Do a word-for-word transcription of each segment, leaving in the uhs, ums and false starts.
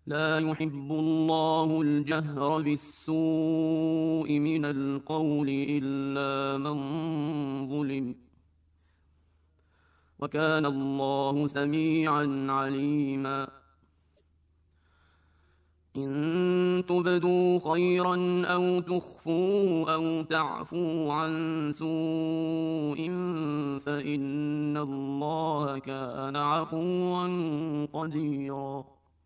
لا يحب الله الجهر بالسوء من القول إلا من ظلم، وكان الله سميعا عليما. إن تبدوا خيرا أو تخفوه أو تعفوا عن سوء فإن الله كان عفوا قديرا.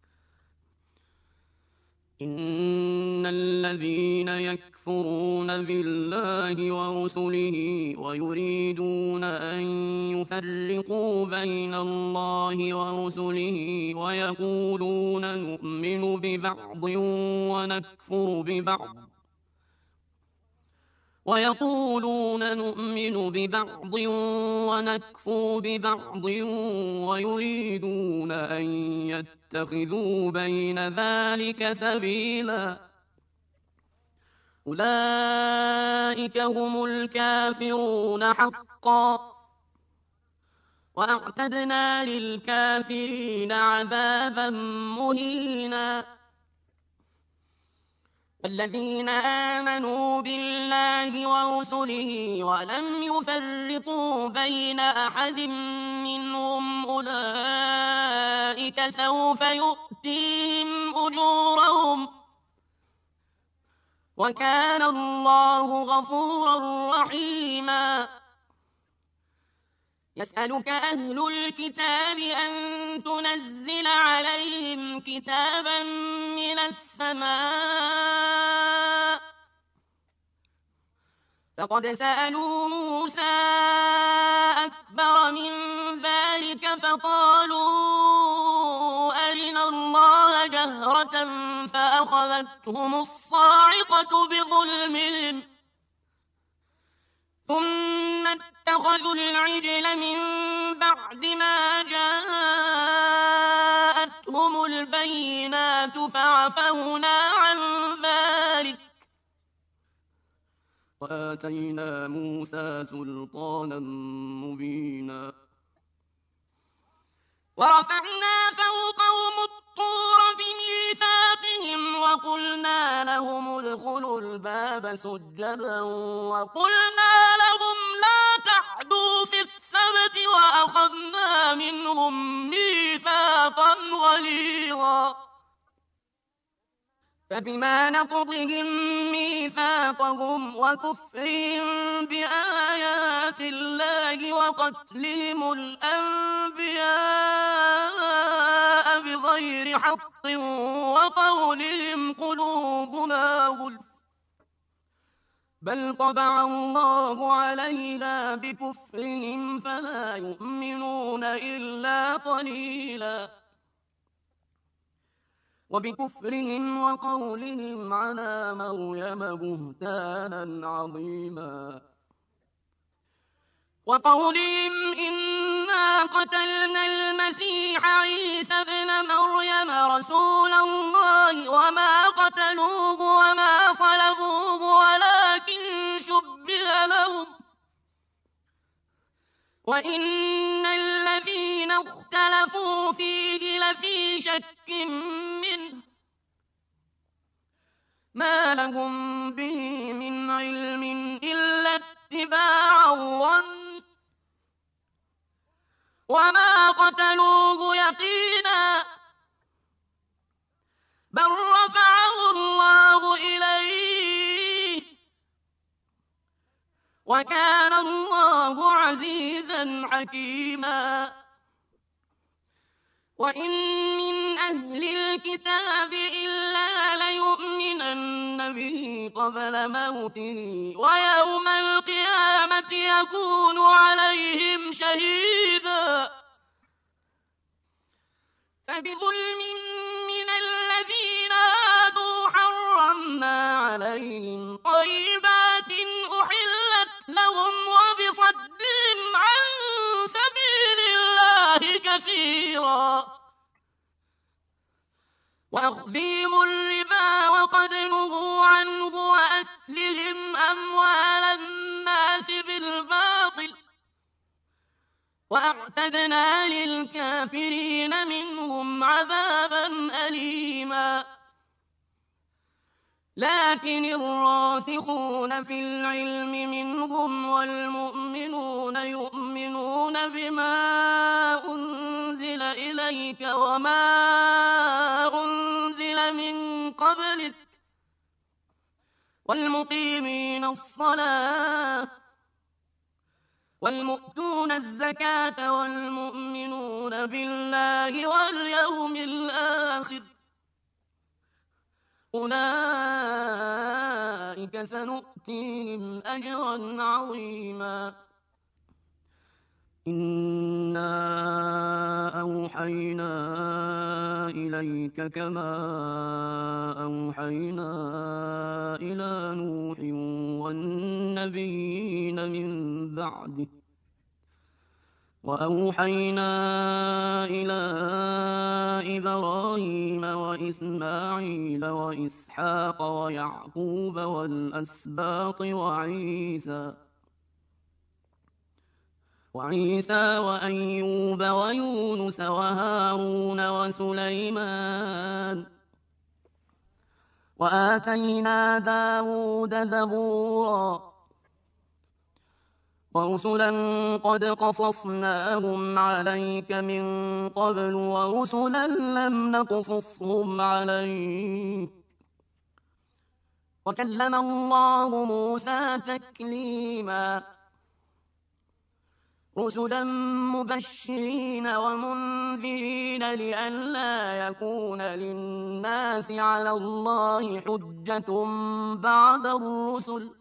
إن الذين يكفرون بالله ورسله ويريدون أن يفرقوا بين الله ورسله ويقولون نؤمن ببعض ونكفر ببعض ويقولون نؤمن ببعض ونكفر ببعض ويريدون أن يتخذوا بين ذلك سبيلا، أولئك هم الكافرون حقا، وأعتدنا للكافرين عذابا مهينا. الذين آمنوا بالله ورسله ولم يفرقوا بين أحد منهم أولئك سوف يؤتيهم أجورهم، وكان الله غفورا رحيما. يسألك أهل الكتاب أن تنزل عليهم كتابا من السماء، فقد سألوا موسى أكبر من ذلك فقالوا أرنا الله جهرة فأخذتهم الصاعقة بظلمهم ثم اتخذوا العجل من بعد ما جاءتهم البينات فعفونا عن ذلك وآتينا موسى سلطانا مبينا. ورفعنا فوقهم الطور بميثاقهم وقلنا لهم ادخلوا الباب سجدا وقلنا لهم لا تعدوا في السبت وأخذنا منهم ميثاقا غليظا. فبما نقضهم ميثاقهم وكفرهم بآيات الله وقتلهم الأنبياء بغير حق وقولهم قلوبنا غلف بل طبع الله علينا بكفرهم فلا يؤمنون إلا قليلا. وبكفرهم وقولهم على مريم بهتانا عظيما، وقولهم إنا قتلنا المسيح عيسى ابن مريم رسول الله وما قتلوه وما صلبوه ولكن شبه لهم وإن الذين اختلفوا فيه لفي شك منه ما لهم به من علم إلا اتباع الظن وما قتلوه يقينا بل رفعه الله إليه وكان الله عزيزا حكيما. وإن من أهل الكتاب إلا ليؤمنن به قبل موته ويوم القيامة يكون عليهم شهيدا. فبظلم من الذين هادوا حرمنا عليهم طيبات أحلت لهم وبصدهم عن سبيل الله كثيرا وأخذهم الربا وقد نهوا عنه وأكلهم أموال الناس بالباطل وأعتدنا للكافرين منهم عذابا أليما. لكن الراسخون في العلم منهم والمؤمنون يؤمنون بما أنزل إليك وما أنزل من قبلك والمقيمين الصلاة والمؤتون الزكاة والمؤمنون بالله واليوم الآخر أولئك سنؤتيهم أجرا عظيما إنا أوحينا إليك كما أوحينا إلى نوح والنبيين من بعده وأوحينا إلى إبراهيم وإسماعيل وإسحاق ويعقوب والأسباط وعيسى وعيسى وأيوب ويونس وهارون وسليمان وآتينا داود زبورا ورسلا قد قصصناهم عليك من قبل ورسلا لم نقصصهم عليك وكلم الله موسى تكليما رسلا مبشرين ومنذرين لئلا يكون للناس على الله حجة بعد الرسل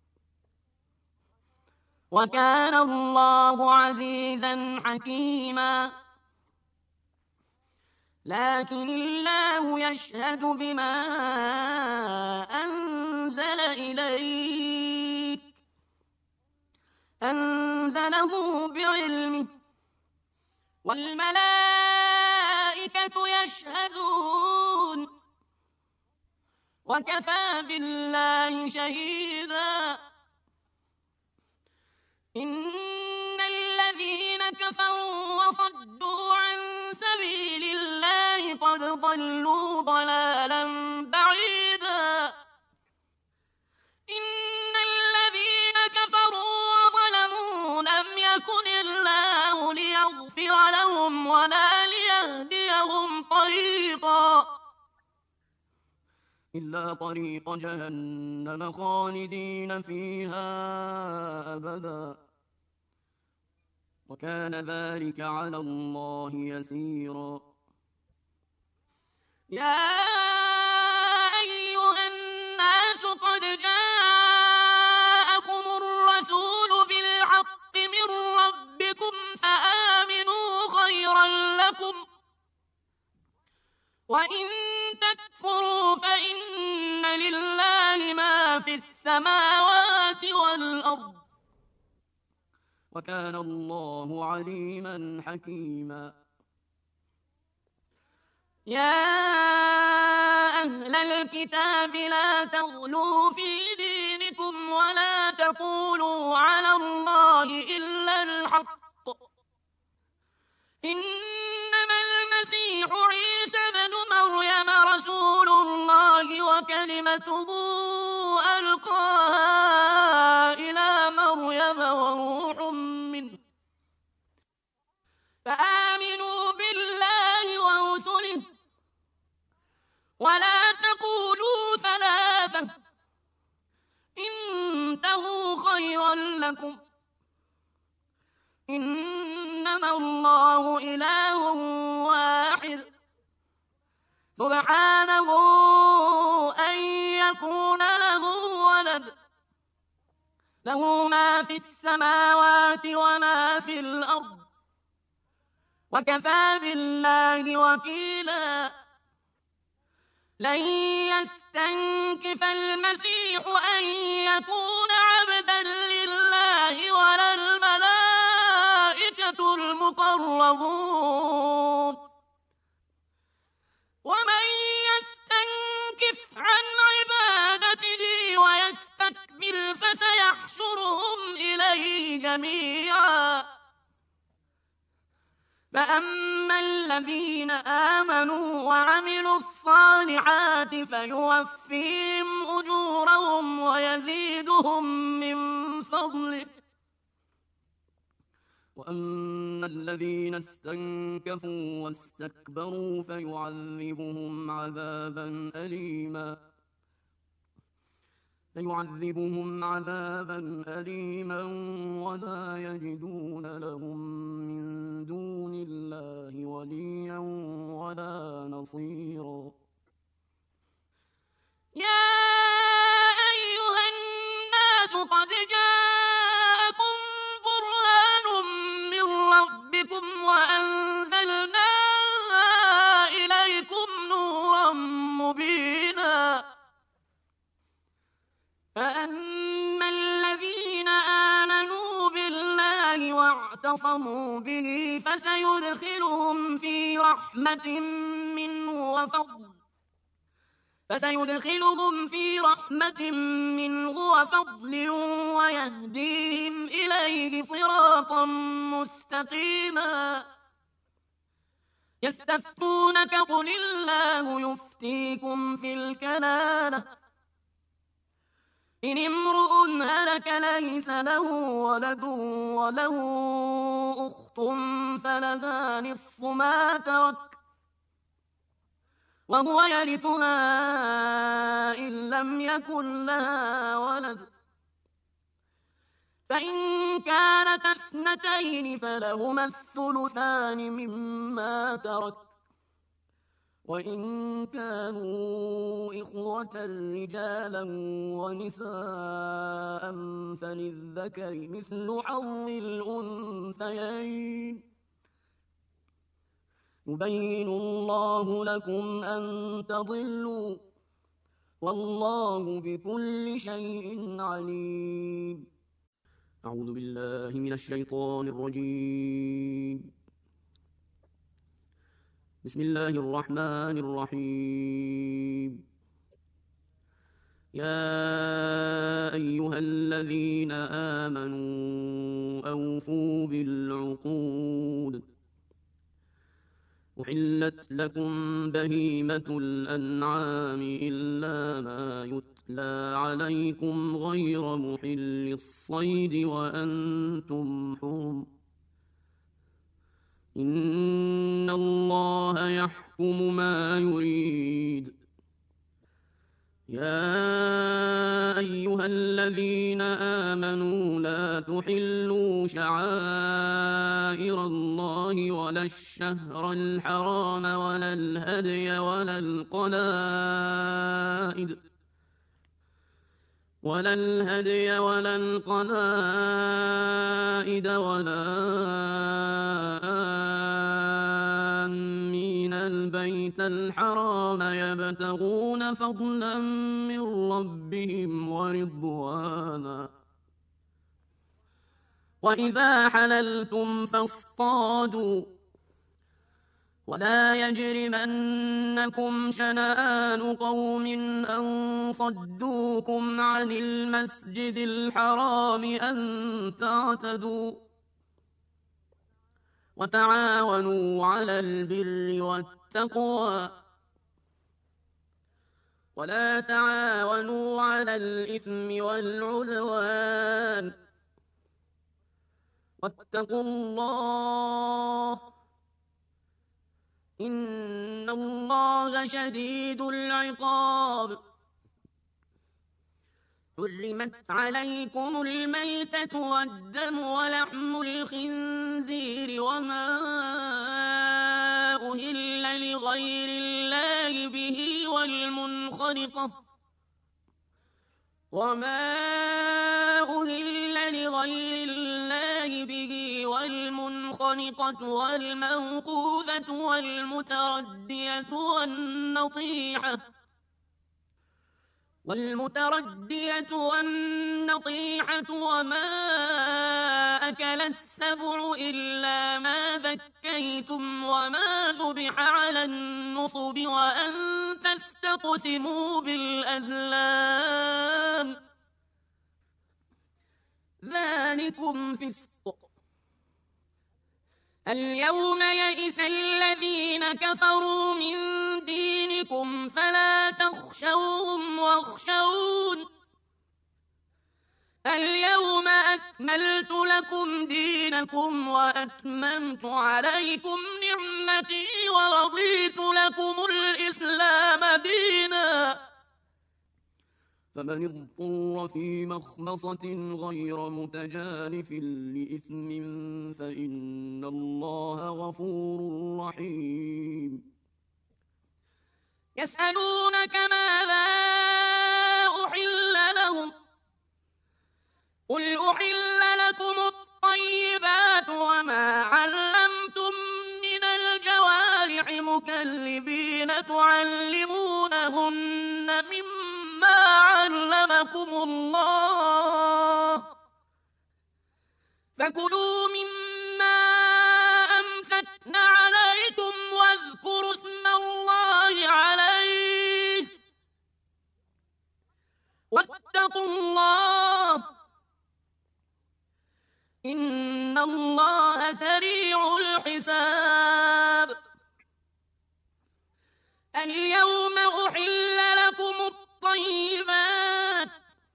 وكان الله عزيزا حكيما لكن الله يشهد بما أنزل إليك أنزله بعلمه والملائكة يشهدون وكفى بالله شهيدا إن الذين كفروا وصدوا عن سبيل الله قد ضلوا ضلالا بعيدا إن الذين كفروا وظلموا لم يكن الله ليغفر لهم ولا ليهديهم طريقا إلا طريق جهنم خالدين فيها أبدا وكان ذلك على الله يسيرا يا أيها الناس قد جاءكم الرسول بالحق من ربكم فآمنوا خيرا لكم وإن تكفروا فإن لله ما في السماوات والأرض وكان الله عليما حكيما يا أهل الكتاب لا تغلوا في دينكم ولا تقولوا على الله إلا الحق إنما المسيح عيسى بن مريم رسول الله وكلمته ألقاها إلى مريم وروح منه فآمنوا بالله ورسله ولا تقولوا ثلاثة انتهوا خيرا لكم إنما الله إله واحد سبحانه أن يكون له ولد له ما في السماوات وما في الأرض وكفى بالله وكيلا لن يستنكف المسيح أن يكون عبدا لله ولا الملائكة المقربون ومن يستنكف عن عبادته ويستكبر فسيحشرهم إليه جميعا فأما الذين آمنوا وعملوا الصالحات فيوفيهم أجورهم ويزيدهم من فضله. وأما الذين استنكفوا واستكبروا فيعذبهم عذابا أليما فيعذبهم عذابا أليما ولا يجدون لهم من دون الله وليا ولا نصيرا. يا أيها الناس قد جاءكم برهان من ربكم وأنزلنا إليكم نورا مبينا. فأما الذين آمنوا بالله واعتصموا به فسيدخلهم في رحمة منه وفضل فسيدخلهم في رحمة منه وفضل ويهديهم إليه صراطا مستقيما. يستفتونك قل الله يفتيكم في الكلالة إن امرؤ هلك ليس له ولد وله أخت فلها نصف ما ترك وهو يرثها إن لم يكن لها ولد، فإن كانت اثنتين فلهما الثلثان مما ترك، وإن كانوا إخوة رجالا ونساء فللذكر مثل حظ الأنثيين. يبين الله لكم أن تضلوا والله بكل شيء عليم. أعوذ بالله من الشيطان الرجيم. بسم الله الرحمن الرحيم. يا أيها الذين آمنوا أوفوا بالعقود. أحلت لكم بهيمة الأنعام إلا ما يتلى عليكم غير محل الصيد وأنتم حرم. إن الله يحكم ما يريد. يا أيها الذين آمنوا لا تحلوا شعائر الله ولا الشهر الحرام ولا الهدي ولا القلائد ولا الهدي ولا القلائد ولا آمين البيت الحرام يبتغون فضلا من ربهم ورضوانا. وإذا حللتم فاصطادوا ولا يجرمنكم شنآن قوم أن صدوكم عن المسجد الحرام أن تعتدوا وتعاونوا على البر والتقوى ولا تعاونوا على الإثم والعدوان واتقوا الله إن الله شديد العقاب. حرمت عليكم الميتة والدم ولحم الخنزير وما أهل لغير الله به والمنخنقة وما أهل لغير الله به والمنخنقة والموقوذة والمتردية والنطيحة والمتردية والنطيحة وما أكل السبع إلا ما ذكيتم وما ذبح على النصب وأن تستقسموا بالأزلام ذلكم فسق. اليوم يئس الذين كفروا من دينكم أكملت لكم دينكم وأتممت عليكم نعمتي ورضيت لكم الإسلام دينا فمن اضطر في مخمصة غير متجانف لإثم فإن الله غفور رحيم يسألونك ماذا أحل لهم قل أحل لكم الطيبات وما علمتم من الجوارح مكلبين تعلمونهن مما علمكم الله فكلوا مما أمسكن عليكم واذكروا اسم الله عليه واتقوا الله إن الله سريع الحساب اليوم أحل لكم الطيبات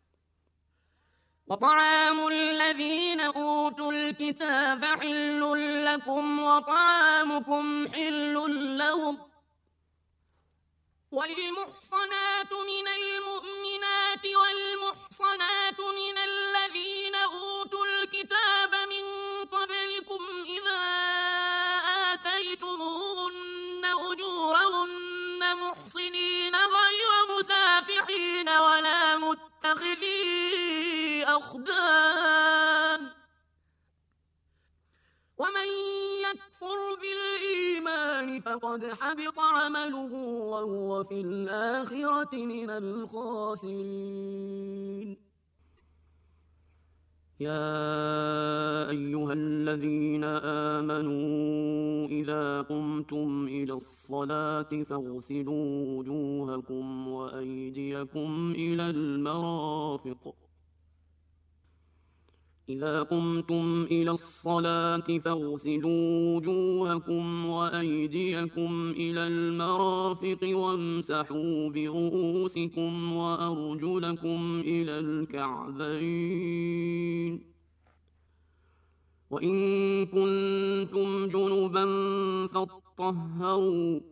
وطعام الذين أوتوا الكتاب حل لكم وطعامكم حل لهم والمحصنات من المؤمنات والمحصنات من الذين أوتوا الكتاب من قبلكم إذا آتيتموهن أجورهن محصنين غير مسافحين ولا متخذي أخدان ومن يكفر بالإيمان فقد حبط عمله وهو في الآخرة من الخاسرين يا أيها الذين آمنوا إذا قمتم إلى الصلاة فاغسلوا وجوهكم وأيديكم إلى المرافق إذا قمتم إلى الصلاة فاغسلوا وجوهكم وأيديكم إلى المرافق وامسحوا برؤوسكم وأرجلكم إلى الكعبين وإن كنتم جنبا فاطهروا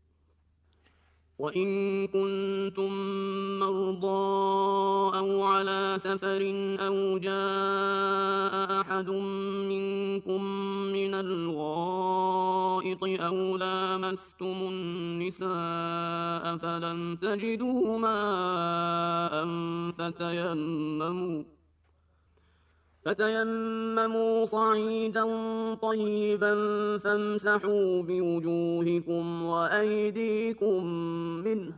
وإن كنتم مرضى أو على سفر أو جاء أحد منكم من الغائط أو لامستم النساء فلم تجدوا ماء فتيمموا فتيمموا صعيدا طيبا فامسحوا بوجوهكم وأيديكم منه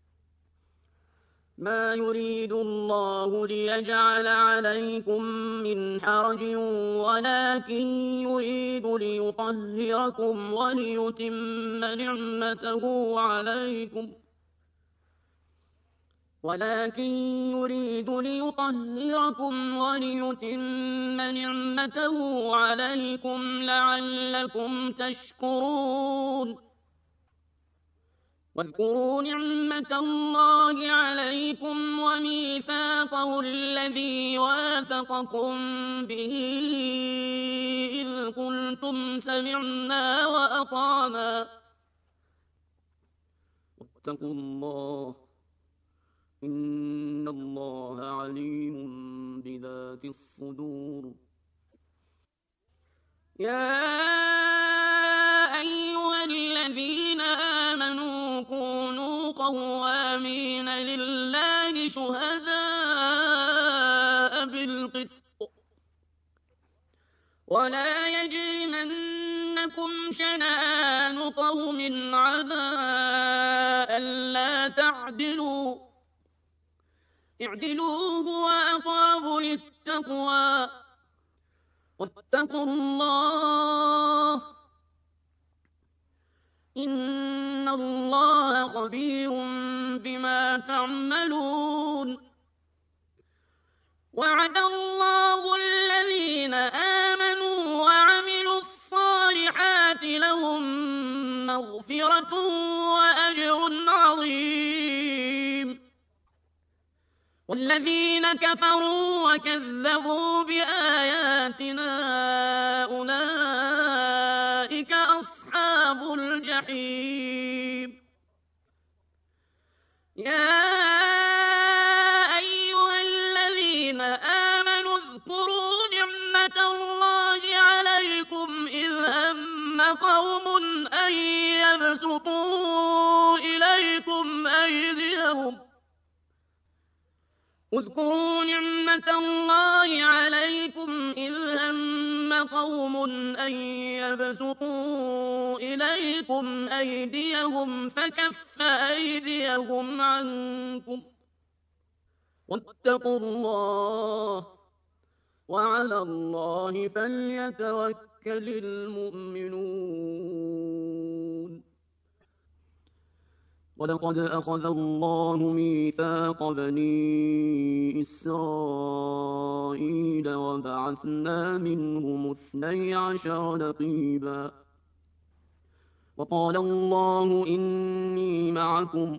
ما يريد الله ليجعل عليكم من حرج ولكن يريد ليطهركم وليتم نعمته عليكم ولكن يريد ليطهركم وليتم نعمته عليكم لعلكم تشكرون واذكروا نعمة الله عليكم وميثاقه الذي واثقكم به إذ قلتم سمعنا وأطعنا واتقوا الله إن الله عليم بذات الصدور يا أيها الذين آمنوا كونوا قوامين لله شهداء بالقسط ولا يجرمنكم شنآن قوم على ألا تعدلوا اعدلوا هو أقرب للتقوى واتقوا الله إن الله خبير بما تعملون وعد الله الذين آمنوا وعملوا الصالحات لهم مغفرة وأجر عظيم والذين كفروا وكذبوا بآياتنا أولئك أصحاب الجحيم يا أيها الذين آمنوا اذكروا نعمة الله عليكم إذ هم قوم أن يبسطوا إليكم أيديهم اذكروا نعمة الله عليكم إذ هم قوم أن يبسطوا إليكم أيديهم فكف أيديهم عنكم واتقوا الله وعلى الله فليتوكل المؤمنون ولقد أخذ الله ميثاق بني إسرائيل وبعثنا منهم اثني عشر نقيبا وقال الله إني معكم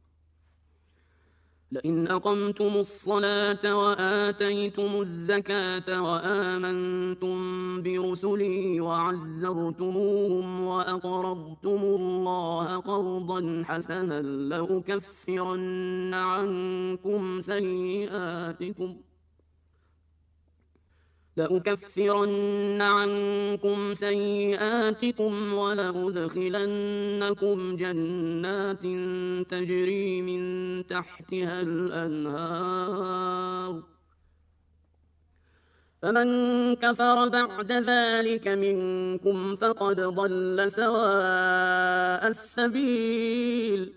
لئن أقمتم الصلاة وآتيتم الزكاة وآمنتم برسلي وعزرتموهم وأقرضتم الله قرضا حسنا لأكفرن عنكم سيئاتكم لأكفرن عنكم سيئاتكم ولأدخلنكم جنات تجري من تحتها الأنهار فمن كفر بعد ذلك منكم فقد ضل سواء السبيل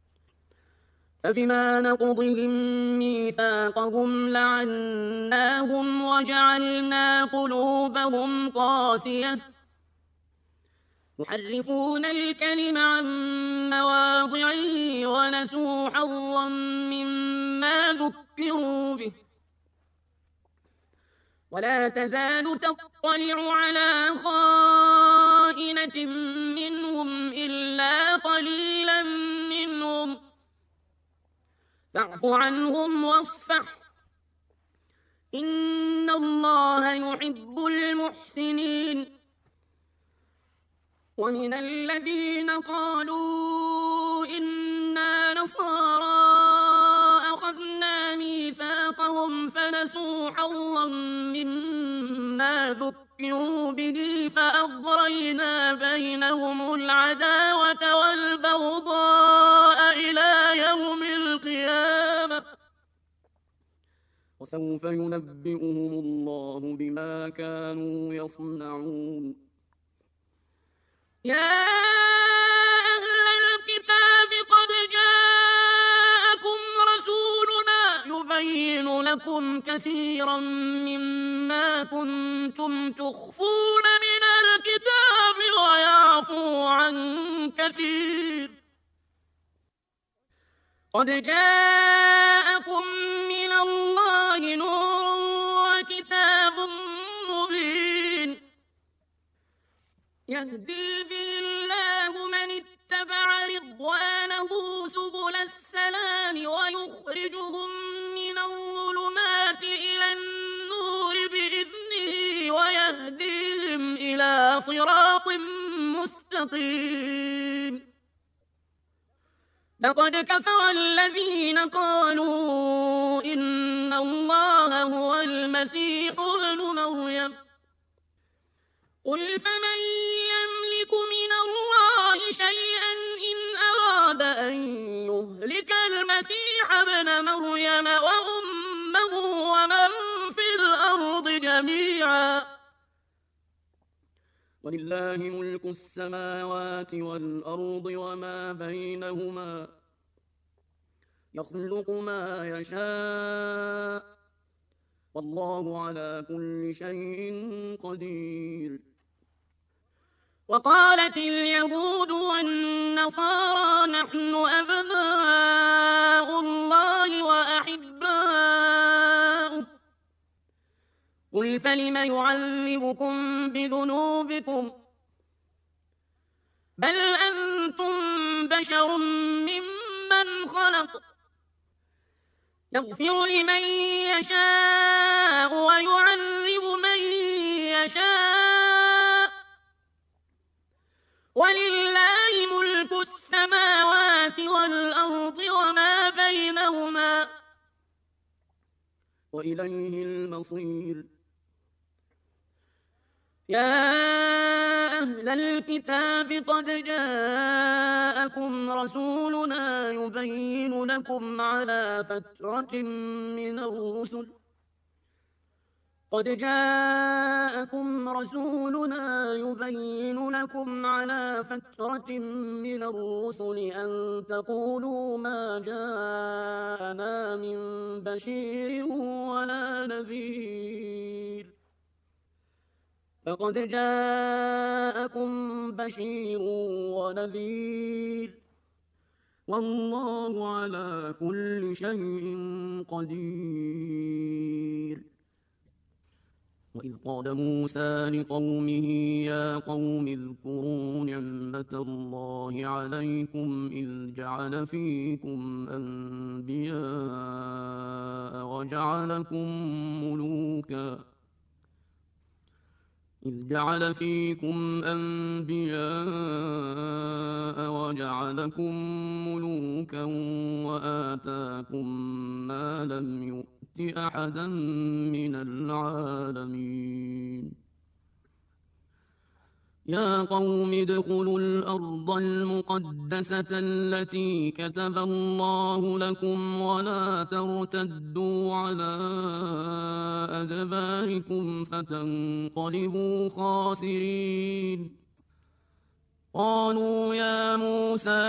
فبما نقضهم ميثاقهم لعناهم وجعلنا قلوبهم قاسية يحرفون الكلم عن مواضعه ونسوا حظا مما ذكروا به ولا تزال تطلع على خائنة منهم إلا قليلا منهم فاعف عنهم واصفح إن الله يحب المحسنين ومن الذين قالوا إنا نصارى أخذنا ميثاقهم فنسوا حظا مما ذكروا به فأغرينا بينهم العداوة والبغضاء إلى يوم القيامة وسوف ينبئهم الله بما كانوا يصنعون يا أهل الكتاب قد جاءكم رسولنا يبين لكم كثيرا مما كنتم تخفون من الكتاب ويعفو عن كثير قد جاءكم من الله نور وكتاب مبين يهدي به الله من اتبع رضوانه سبل السلام ويخرجهم من الظلمات إلى النور بإذنه ويهديهم إلى صراط مستقيم لقد كفر الذين قالوا إن الله هو المسيح ابن مريم قل فمن يملك من الله شيئا إن أراد أن يهلك المسيح ابن مريم وأمه ومن في الأرض جميعا ولله ملك السماوات والأرض وما بينهما يخلق ما يشاء والله على كل شيء قدير وقالت اليهود والنصارى نحن أبناء الله وأحباؤه قل فلم يعذبكم بذنوبكم بل أنتم بشر ممن خلق يغفر لمن يشاء ويعذب من يشاء ولله ملك السماوات والأرض وما بينهما وإليه المصير. يا أهل الكتاب قد جاءكم رسولنا يبين لكم على فترة من الرسل قد جاءكم رسولنا يبين لكم على فترة من الرسل أن تقولوا ما جاءنا من بشير ولا نذير فقد جاءكم بشير ونذير والله على كل شيء قدير. وإذ قال موسى لقومه يا قوم اذكروا نعمة الله عليكم إذ جعل فيكم أنبياء وجعلكم ملوكا إذ جعل فيكم أنبياء وجعلكم ملوكا وآتاكم ما لم يؤت أحدا من العالمين. يا قوم ادخلوا الأرض المقدسة التي كتب الله لكم ولا ترتدوا على أدباركم فتنقلبوا خاسرين. قالوا يا موسى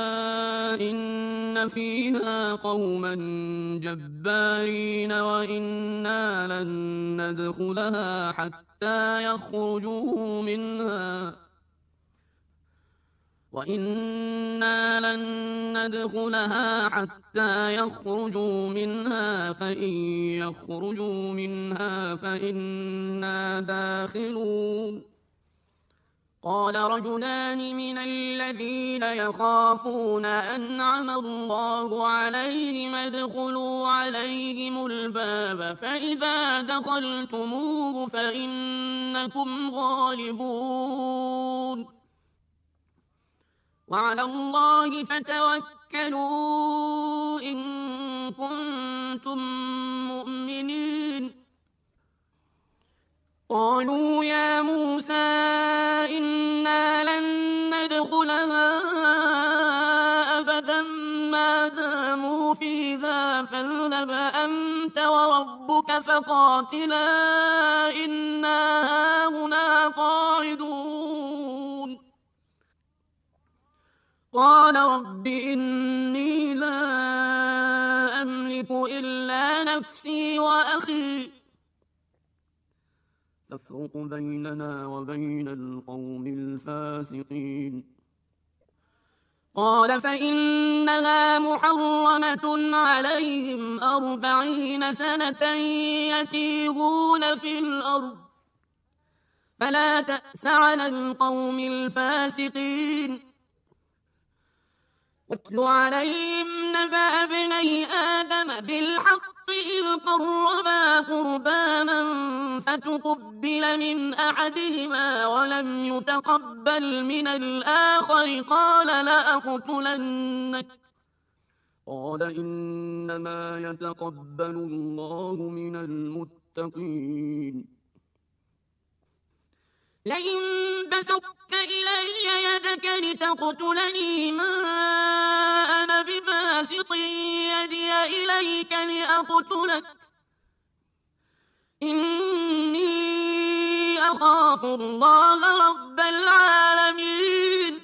إن فيها قوما جبارين وإنا لن ندخلها حتى يخرجوا منها وإنا لن ندخلها حتى يخرجوا منها فإن يخرجوا منها فإنا داخلون. قال رجلان من الذين يخافون أنعم الله عليهم ادخلوا عليهم الباب فإذا دخلتموه فإنكم غالبون وعلى الله فتوكلوا إن كنتم مؤمنين. قالوا يا موسى إنا لن ندخلها أبدا ما داموا فيها فاذهب أنت وربك فقاتلا إنا هاهنا قاعدون. قال رب إني لا أملك إلا نفسي وأخي تفرق بيننا وبين القوم الفاسقين. قال فإنها محرمة عليهم أربعين سنة يتيهون في الأرض فلا تأس على القوم الفاسقين. واتل عليهم نبأ ابني آدم بالحق إذ قربا قربانا فتقبل من أحدهما ولم يتقبل من الآخر قال لأقتلنك قال إنما يتقبل الله من المتقين. لئن بسطت إلي يدك لتقتلني ما أنا بباسط يدي إليك لأقتلك إني أخاف الله رب العالمين.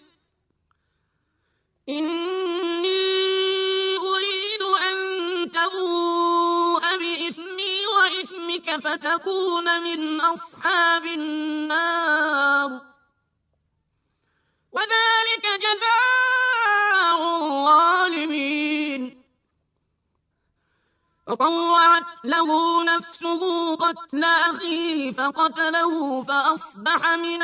إني أريد أن تبوء بإثمي وإثمك فتكون من أصحاب النار وذلك جزاء الظالمين. فطوعت له نفسه قتل أخيه فقتله فأصبح من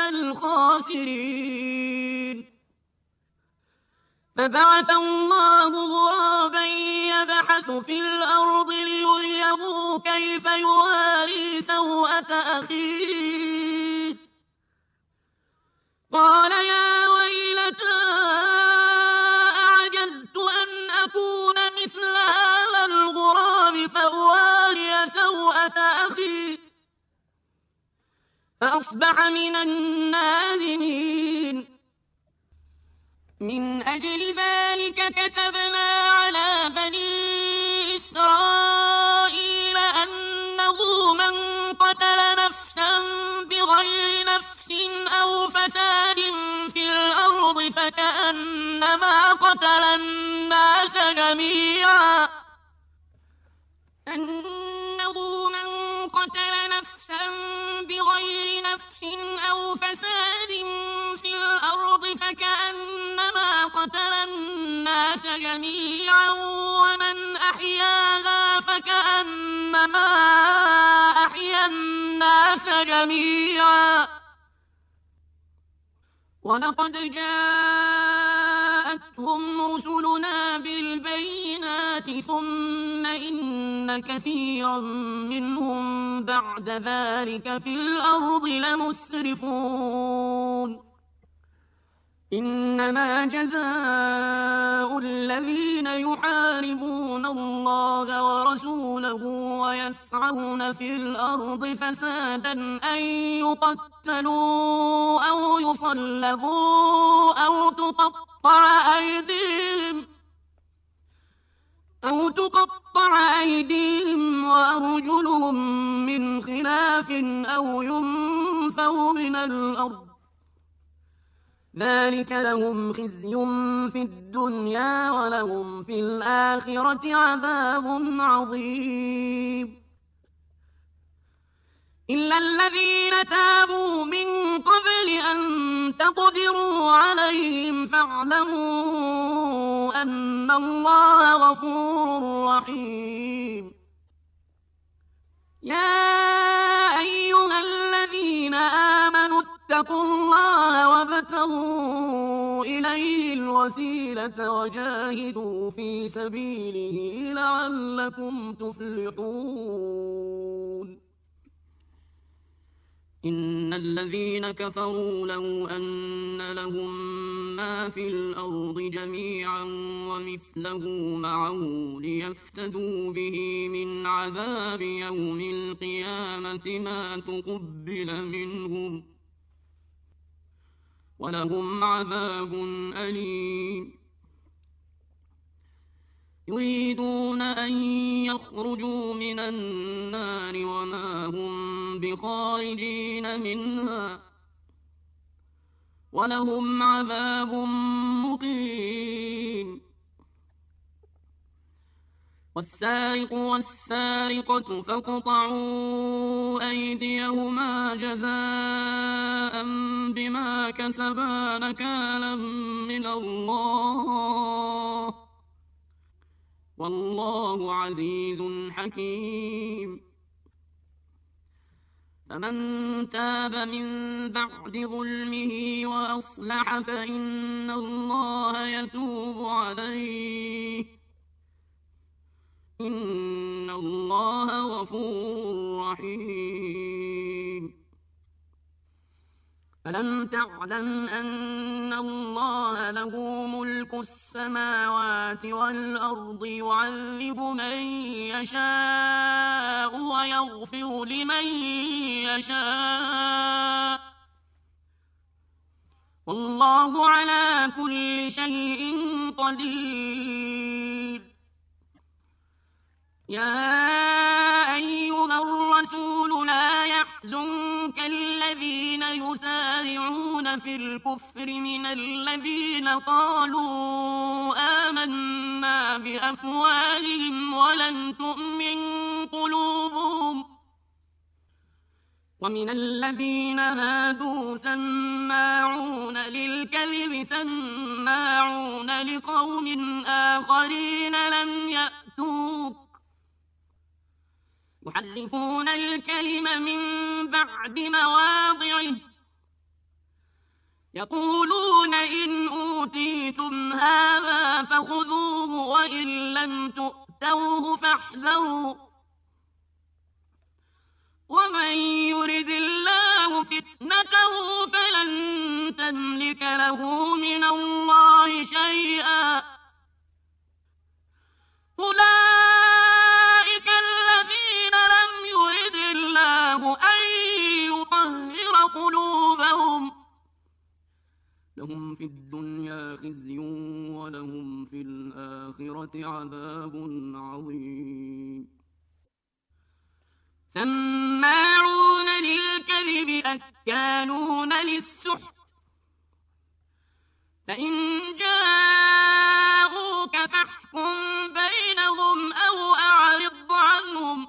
الخاسرين. فبعث الله غرابا يبحث يعثر في الأرض ليريه كيف يواري سوءة أخيه قال يا ويلتى أعجزت أن أكون مثل هذا الغراب فأواري سوءة أخي فأصبح من النادمين. من أجل ذلك كتبنا على بني إسرائيل أنه من قتل نفسا بغير نفس أو فساد في الأرض فكأنما قتل الناس جميعا أنه من قتل نفسا بغير نفس أو فساد في الأرض فكأنما قتل الناس جميعا ومن أحياها فكأنما أحيا الناس جميعا ولقد جاءتهم رسلنا بالبينات ثم إن كثيرا منهم بعد ذلك في الأرض لمسرفون. إنما جزاء الذين يحاربون الله ورسوله ويسعون في الأرض فسادا أن يقتلوا أو يصلبوا أو تقطع أيديهم أو تقطع أيديهم وأرجلهم من خلاف أو ينفوا من الأرض ذلك لهم خزي في الدنيا ولهم في الآخرة عذاب عظيم. إلا الذين تابوا من قبل أن تقدروا عليهم فاعلموا أن الله غفور رحيم. يا أيها الذين آمنوا اتقوا الله وابتغوا إليه الوسيلة وجاهدوا في سبيله لعلكم تفلحون. إن الذين كفروا لو أن لهم ما في الأرض جميعا ومثله معه ليفتدوا به من عذاب يوم القيامة ما تقبل منهم ولهم عذاب أليم. يريدون أن يخرجوا من النار وما هم بخارجين منها ولهم عذاب مقيم. والسارق والسارقة فاقطعوا أيديهما جزاء بما كسبا نكالا من الله والله عزيز حكيم. فمن تاب من بعد ظلمه وأصلح فإن الله يتوب عليه إن الله غفور رحيم. ألم تعلم أن الله له ملك السماوات والأرض يعذب من يشاء ويغفر لمن يشاء والله على كل شيء قدير. يا أيها الرسول لا يحزنك الذين يسارعون في الكفر من الذين قالوا آمنا بأفواههم ولم تؤمن قلوبهم ومن الذين هادوا سماعون للكذب سماعون لقوم آخرين لم يأتوك يحرفون الكلم من بعد مواضعه يقولون إن أوتيتم هذا فخذوه وإن لم تؤتوه فاحذروا ومن يرد الله فتنته فلن تملك له من الله شيئا أولئك الذين لم يرد الله أن يطهر قلوبهم لهم في الدنيا خزي ولهم في الآخرة عذاب عظيم سماعون للكذب أكالون للسحت فإن جاءوك فاحكم بينهم أو أعرض عنهم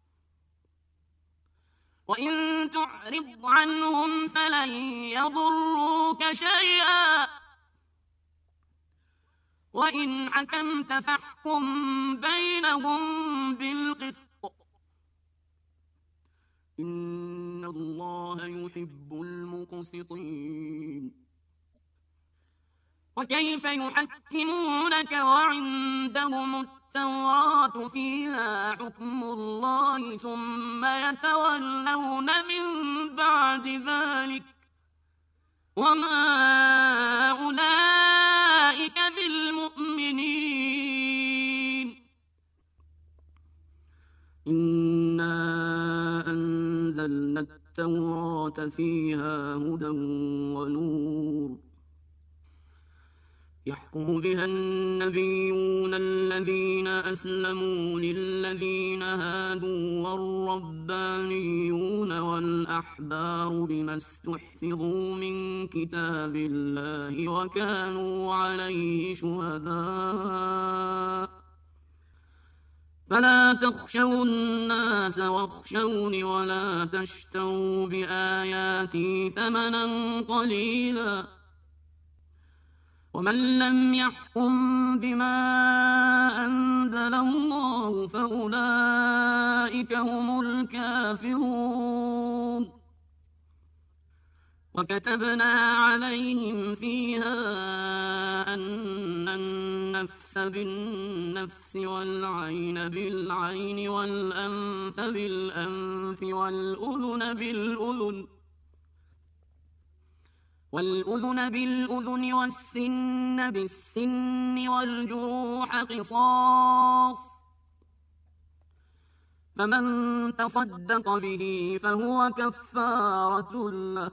وإن تعرض عنهم فلن يضروك شيئا وإن حكمت فاحكم بينهم بالقسط إن الله يحب المقسطين وكيف يحكمونك وعندهم التوراة فيها حكم الله ثم يتولون من بعد ذلك وما أولئك بالمؤمنين إنا أنزلنا التوراة فيها هدى ونور يحكم بها النبيون الذين أسلموا للذين هادوا والربانيون والأحبار بما استحفظوا من كتاب الله وكانوا عليه شهداء فلا تخشوا الناس واخشوني ولا تشتروا بآياتي ثمنا قليلا ومن لم يحكم بما أنزل الله فأولئك هم الكافرون وكتبنا عليهم فيها أن النفس بالنفس والعين بالعين والأنف بالأنف والأذن بالأذن والأذن بالأذن والسن بالسن والجروح قصاص فمن تصدق به فهو كفارة له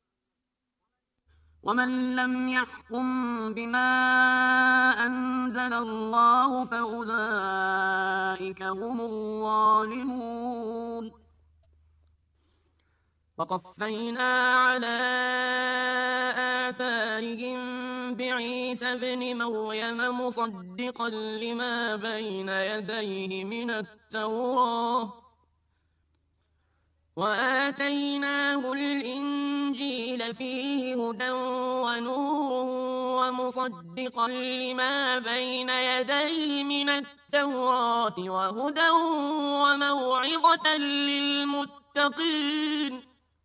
ومن لم يحكم بما أنزل الله فأولئك هم الظالمون وقفينا على آثارهم بعيسى ابن مريم مصدقا لما بين يديه من التوراة وآتيناه الإنجيل فيه هدى ونور ومصدقا لما بين يديه من التوراة وهدى وموعظة للمتقين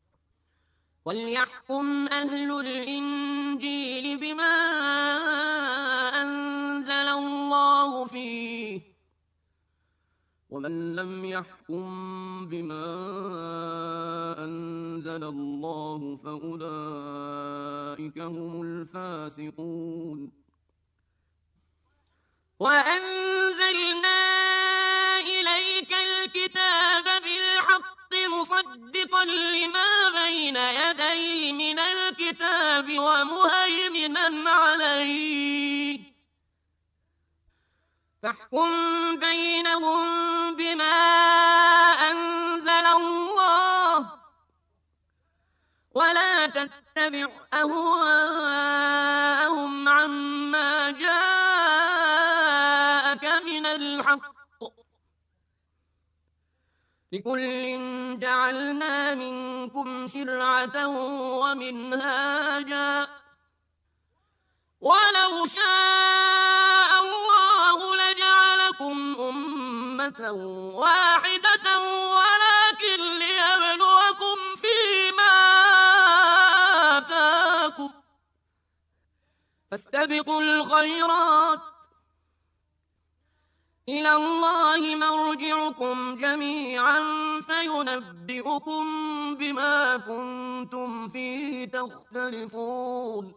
وليحكم أهل الإنجيل بما أنزل الله فيه ومن لم يحكم بما أنزل الله فأولئك هم الفاسقون وأنزلنا إليك الكتاب بالحق مصدقا لما بين يديه من الكتاب ومهيمنا عليه فاحكم بينهم بما أنزل الله ولا تتبع أهواءهم عما جاءك من الحق لكل جعلنا منكم شرعة ومنهاجا ولو شاء الله لجعلكم أمة واحدة ولكن ليبلوكم فيما آتاكم فاستبقوا الخيرات إِلَى اللَّهِ مَرْجِعُكُمْ جَمِيعًا فَيُنَبِّئُكُم بِمَا كُنتُمْ فِيهِ تَخْتَلِفُونَ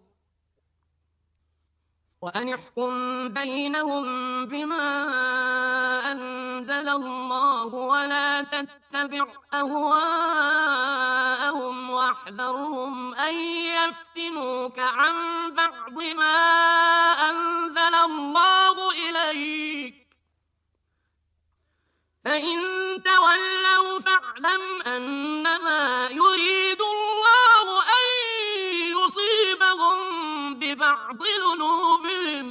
وَأَنِ احْكُم بَيْنَهُم بِمَا أَنزَلَ اللَّهُ وَلَا تَتَّبِعْ أَهْوَاءَهُمْ وَاحْذَرْهُمْ أَن يَفْتِنُوكَ عَن بَعْضِ مَا أَنزَلَ اللَّهُ إِلَيْكَ ۖ فَإِن تَوَلَّوْا فَاعْلَمْ أَنَّمَا يُرِيدُ اللَّهُ أَن يُصِيبَهُم بِبَعْضِ ذُنُوبِهِمْ ۗ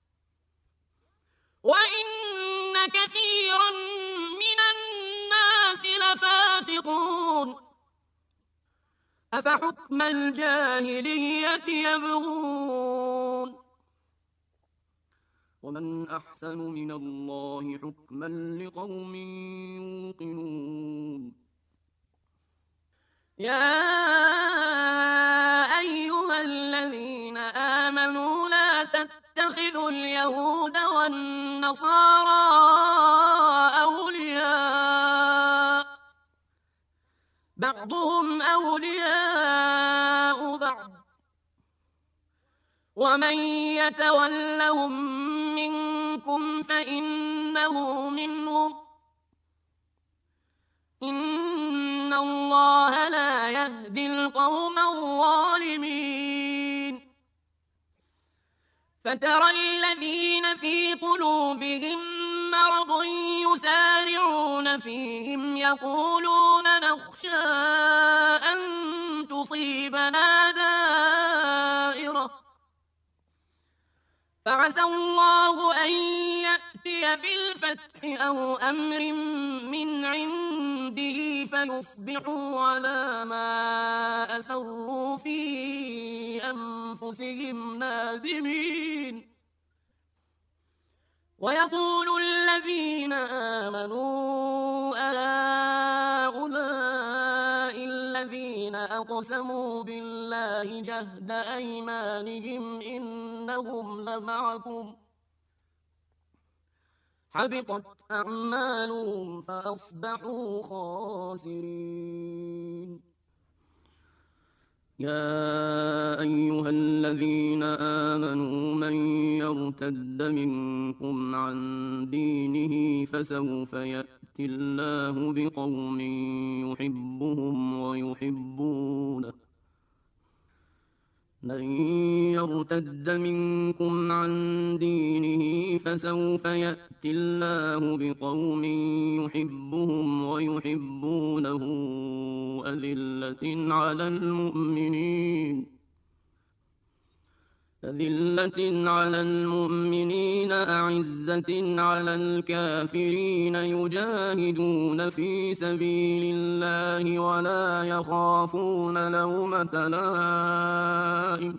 وَإِنَّ كَثِيرًا مِّنَ النَّاسِ لَفَاسِقُونَ أَفَحُكْمَ الْجَاهِلِيَّةِ يَبْغُونَ وَمَنْ أَحْسَنُ مِنَ اللَّهِ حُكْمًا لِقَوْمٍ يُوقِنُونَ يَا أَيُّهَا الَّذِينَ آمَنُوا لَا تَتَّخِذُوا الْيَهُودَ وَالنَّصَارَىٰ أَوْلِيَاءَ ۘ بَعْضُهُمْ أَوْلِيَاءُ بَعْضٍ ۚ وَمَن يَتَوَلَّهُم مِّنكُمْ فَإِنَّهُ مِنْهُمْ ۗ إِنَّ اللَّهَ لَا يَهْدِي الْقَوْمَ الظَّالِمِينَ فَتَرَى الَّذِينَ فِي قُلُوبِهِم مَّرَضٌ يُسَارِعُونَ فِيهِمْ يَقُولُونَ نَخْشَىٰ أَن تُصِيبَنَا دَائِرَةٌ ۚ فَعَسَى اللَّهُ أَن يَأْتِيَ بِالْفَتْحِ أَوْ أَمْرٍ مِّنْ عِندِهِ فَيُصْبِحُوا عَلَىٰ مَا أَسَرُّوا فِي أَنفُسِهِمْ نَادِمِينَ وَيَقُولُ الَّذِينَ آمَنُوا أَهَٰؤُلَاءِ الَّذِينَ أَقْسَمُوا بِاللَّهِ جَهْدَ أَيْمَانِهِمْ إِنَّهُمْ لَمَعَكُمْ ۚ حَبِطَتْ أَعْمَالُهُمْ فَأَصْبَحُوا خَاسِرِينَ يَا أَيُّهَا الَّذِينَ آمَنُوا مَن يَرْتَدَّ مِنكُمْ عَن دِينِهِ فَسَوْفَ يَأْتِي اللَّهُ بِقَوْمٍ يُحِبُّهُمْ وَيُحِبُّونَهُ مَن يَرْتَدَّ مِنكُمْ عَن دِينِهِ فَسَوْفَ يَأْتِي اللَّهُ بِقَوْمٍ يُحِبُّهُمْ وَيُحِبُّونَهُ أَذِلَّةٍ عَلَى الْمُؤْمِنِينَ أذلة على المؤمنين أعزة على الكافرين يجاهدون في سبيل الله ولا يخافون لومة لائم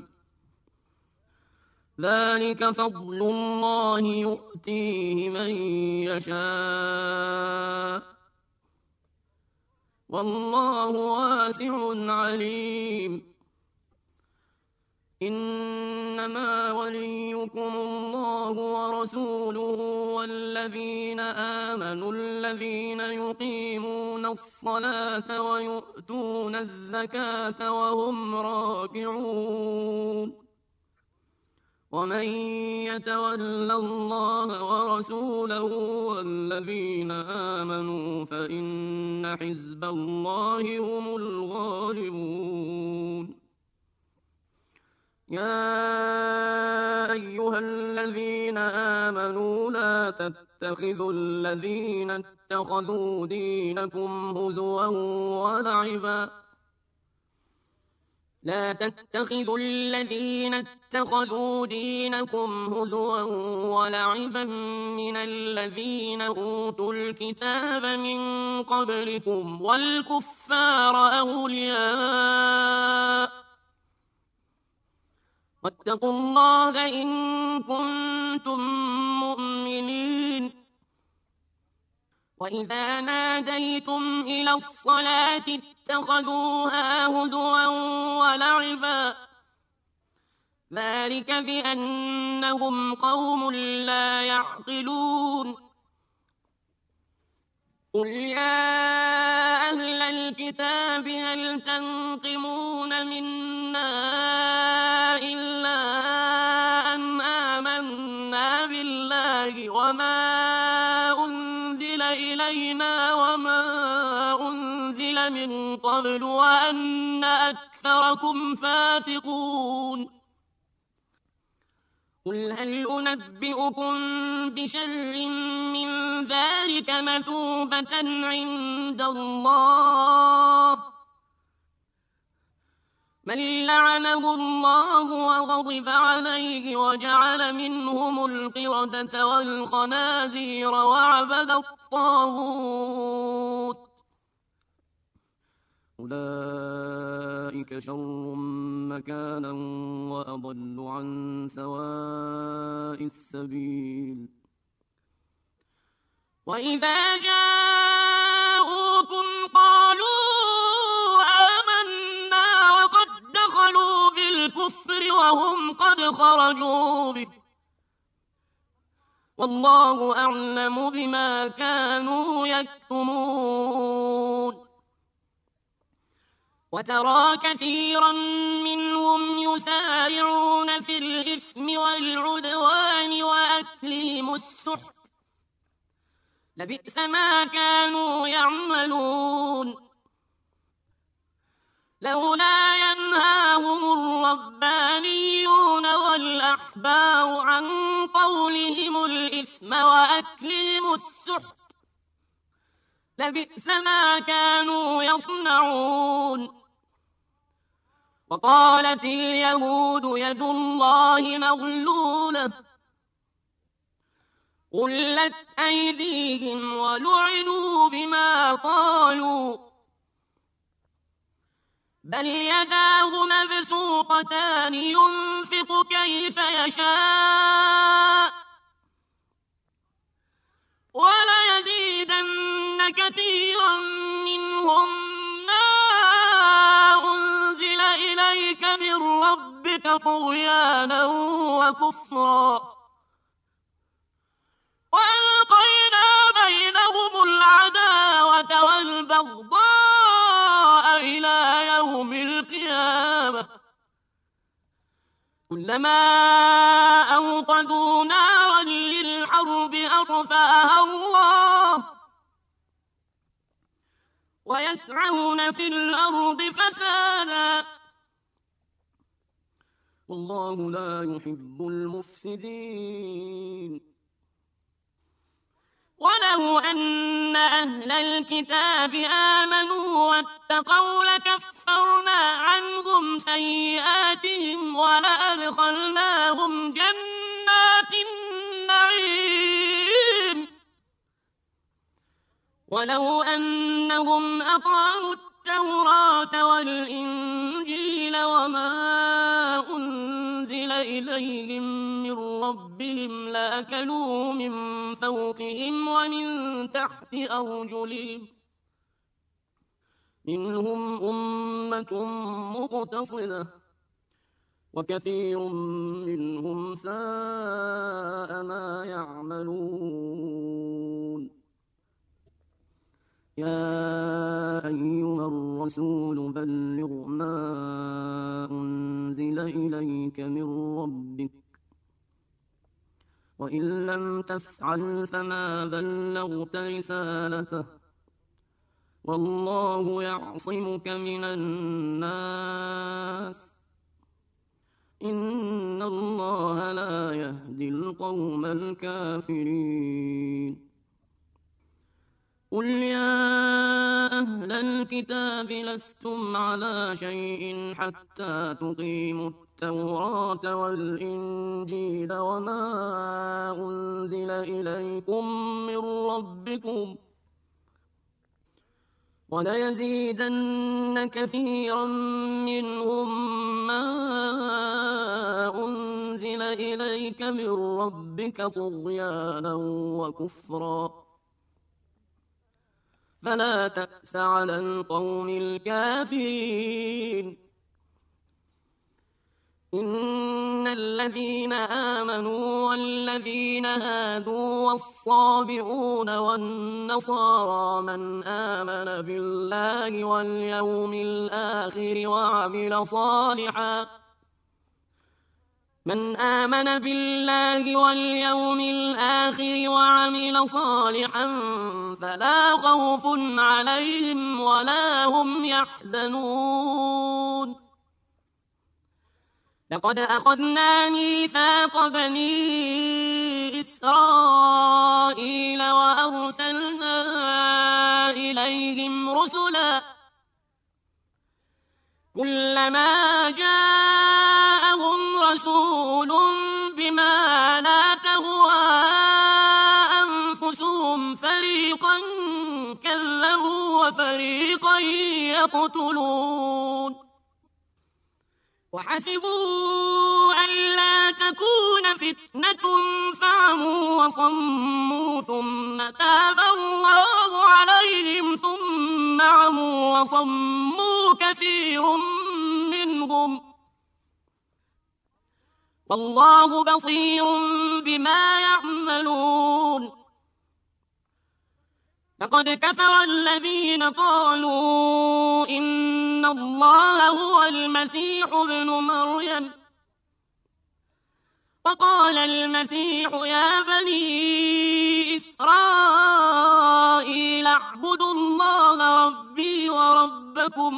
ذلك فضل الله يؤتيه من يشاء والله واسع عليم إنما وليكم الله ورسوله والذين آمنوا الذين يقيمون الصلاة ويؤتون الزكاة وهم راكعون ومن يتول الله ورسوله والذين آمنوا فإن حزب الله هم الغالبون يا أيها الذين آمنوا لا تتخذوا الذين اتخذوا دينكم هزوا ولعبا لا تتخذوا الذين اتخذوا دينكم هزوا ولعبا من الذين أوتوا الكتاب من قبلكم والكفار أولياء واتقوا الله إن كنتم مؤمنين وإذا ناديتم إلى الصلاة اتخذوها هزوا ولعبا ذلك بأنهم قوم لا يعقلون قل يا أهل الكتاب هل تنقمون منا إلا أن آمنا بالله وما أنزل إلينا وما أنزل من قبل وأن أكثركم فاسقون قل هل أنبئكم بشر من ذلك مثوبة عند الله من لعنه الله وغضب عليه وجعل منهم القردة والخنازير وعبد الطاغوت أولئك شر مكانا وأضل عن سواء السبيل وإذا جاءوكم قالوا آمنا وقد دخلوا بالكفر وهم قد خرجوا به والله أعلم بما كانوا يكتمون وترى كثيرا منهم يسارعون في الإثم والعدوان وأكلهم السحت لبئس ما كانوا يعملون لولا ينهاهم الربانيون والأحبار عن قولهم الإثم وأكلهم السحت لبئس ما كانوا يصنعون وقالت اليهود يد الله مغلولة غلت أيديهم ولعنوا بما قالوا بل يداه مبسوطتان ينفق كيف يشاء وليزيدن كثيرا منهم ما أنزل إليك من ربك طغيانا وكفرا وألقينا بينهم العداوة والبغضاء إلى يوم القيامة كلما أوقدوا نارا للحرب أطفأها الله ويسعون في الأرض فسادا والله لا يحب المفسدين ولو أن أهل الكتاب آمنوا واتقوا لكفرنا عنهم سيئاتهم ولأدخلناهم جنات النعيم ولو أنهم أطاعوا التوراة والإنجيل وما أنزل إليهم من ربهم لأكلوا من فوقهم ومن تحت أرجلهم منهم أمة مقتصدة وكثير منهم ساء ما يعملون يا أيها الرسول بلغ ما أنزل إليك من ربك وإن لم تفعل فما بلغت رسالته والله يعصمك من الناس إن الله لا يهدي القوم الكافرين قل يا أهل الكتاب لستم على شيء حتى تقيموا التوراة والإنجيل وما أنزل إليكم من ربكم وليزيدن كثيرا منهم ما أنزل إليك من ربك طغيانا وكفرا فلا تأس على القوم الكافرين إن الذين آمنوا والذين هادوا والصابئون والنصارى من آمن بالله واليوم الآخر وعمل صالحا من آمن بالله واليوم الآخر وعمل صالحا فلا خوف عليهم ولا هم يحزنون لقد أخذنا ميثاق بني إسرائيل وأرسلنا إليهم رسلا كلما جاءهم رسول بما لا تهوى أنفسهم فريقا كذبوا وفريقا يقتلون وحسبوا ألا تكون فتنة فعموا وصموا ثم تاب الله عليهم ثم عموا وصموا كثير منهم والله بصير بما يعملون لقد كفر الذين قالوا إن الله هو المسيح ابن مريم وقال المسيح يا بني إسرائيل اعبدوا الله ربي وربكم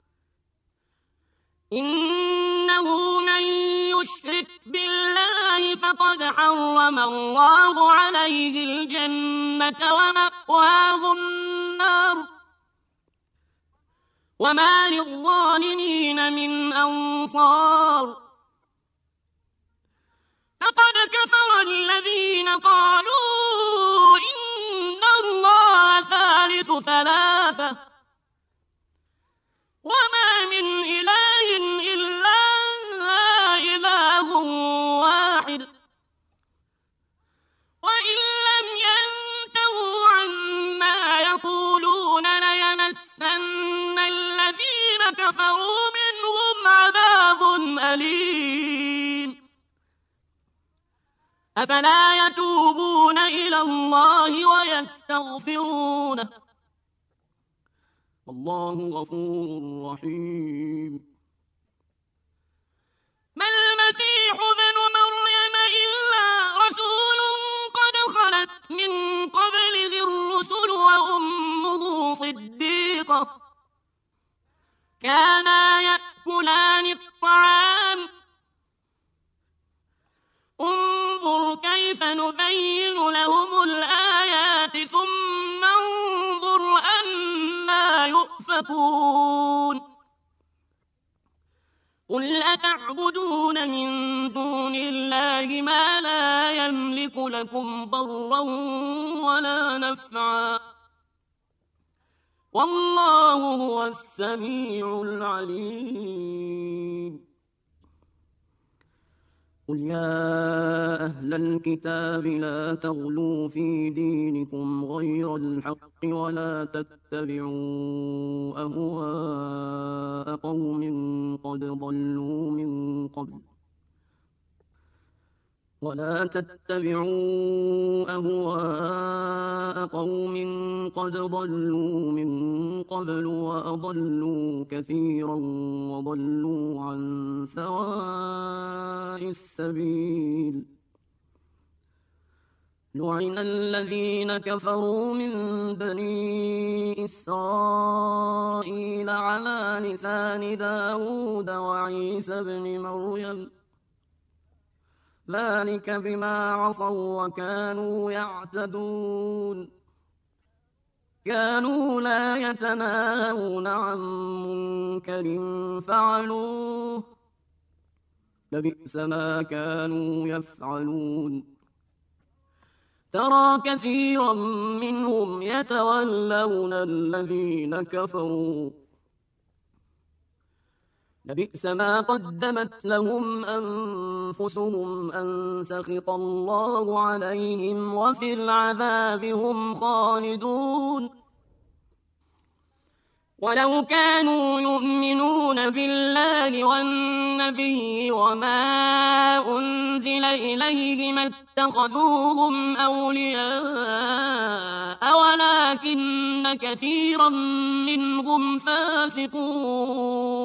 إنه من يشرك بالله فقد حرم الله عليه الجنة ومأواه النار وما للظالمين من أنصار لقد كفر الذين قالوا إن الله ثالث ثلاثة وما من إله إلا إله واحد وإن لم ينتهوا عما يقولون ليمسن الذين كفروا منهم عذاب أليم أفلا يتوبون إلى الله ويستغفرونه والله غفور رحيم ما المسيح ابن مريم إلا رسول قد خلت من قبله الرسل وأمه صديقة كانا يأكلان الطعام انظر كيف نبين لهم الآيات ثم انظر أنا يؤفكون قل أتعبدون من دون الله ما لا يملك لكم ضرا ولا نفعا والله هو السميع العليم قل يا أهل الكتاب لا تغلوا في دينكم غير الحق ولا تتبعوا أهواء قوم قد ضلوا من قبل ولا تتبعوا أهواء قوم قد ضلوا من قبل وأضلوا كثيرا وضلوا عن سواء السبيل لعن الذين كفروا من بني إسرائيل على لسان داود وعيسى بن مريم ذلك بما عصوا وكانوا يعتدون كانوا لا يتناهون عن منكر فعلوه لبئس ما كانوا يفعلون ترى كثيرا منهم يتولون الذين كفروا لبئس ما قدمت لهم أنفسهم أن سخط الله عليهم وفي العذاب هم خالدون ولو كانوا يؤمنون بالله والنبي وما أنزل إليه ما اتخذوهم أولياء ولكن كثيرا منهم فاسقون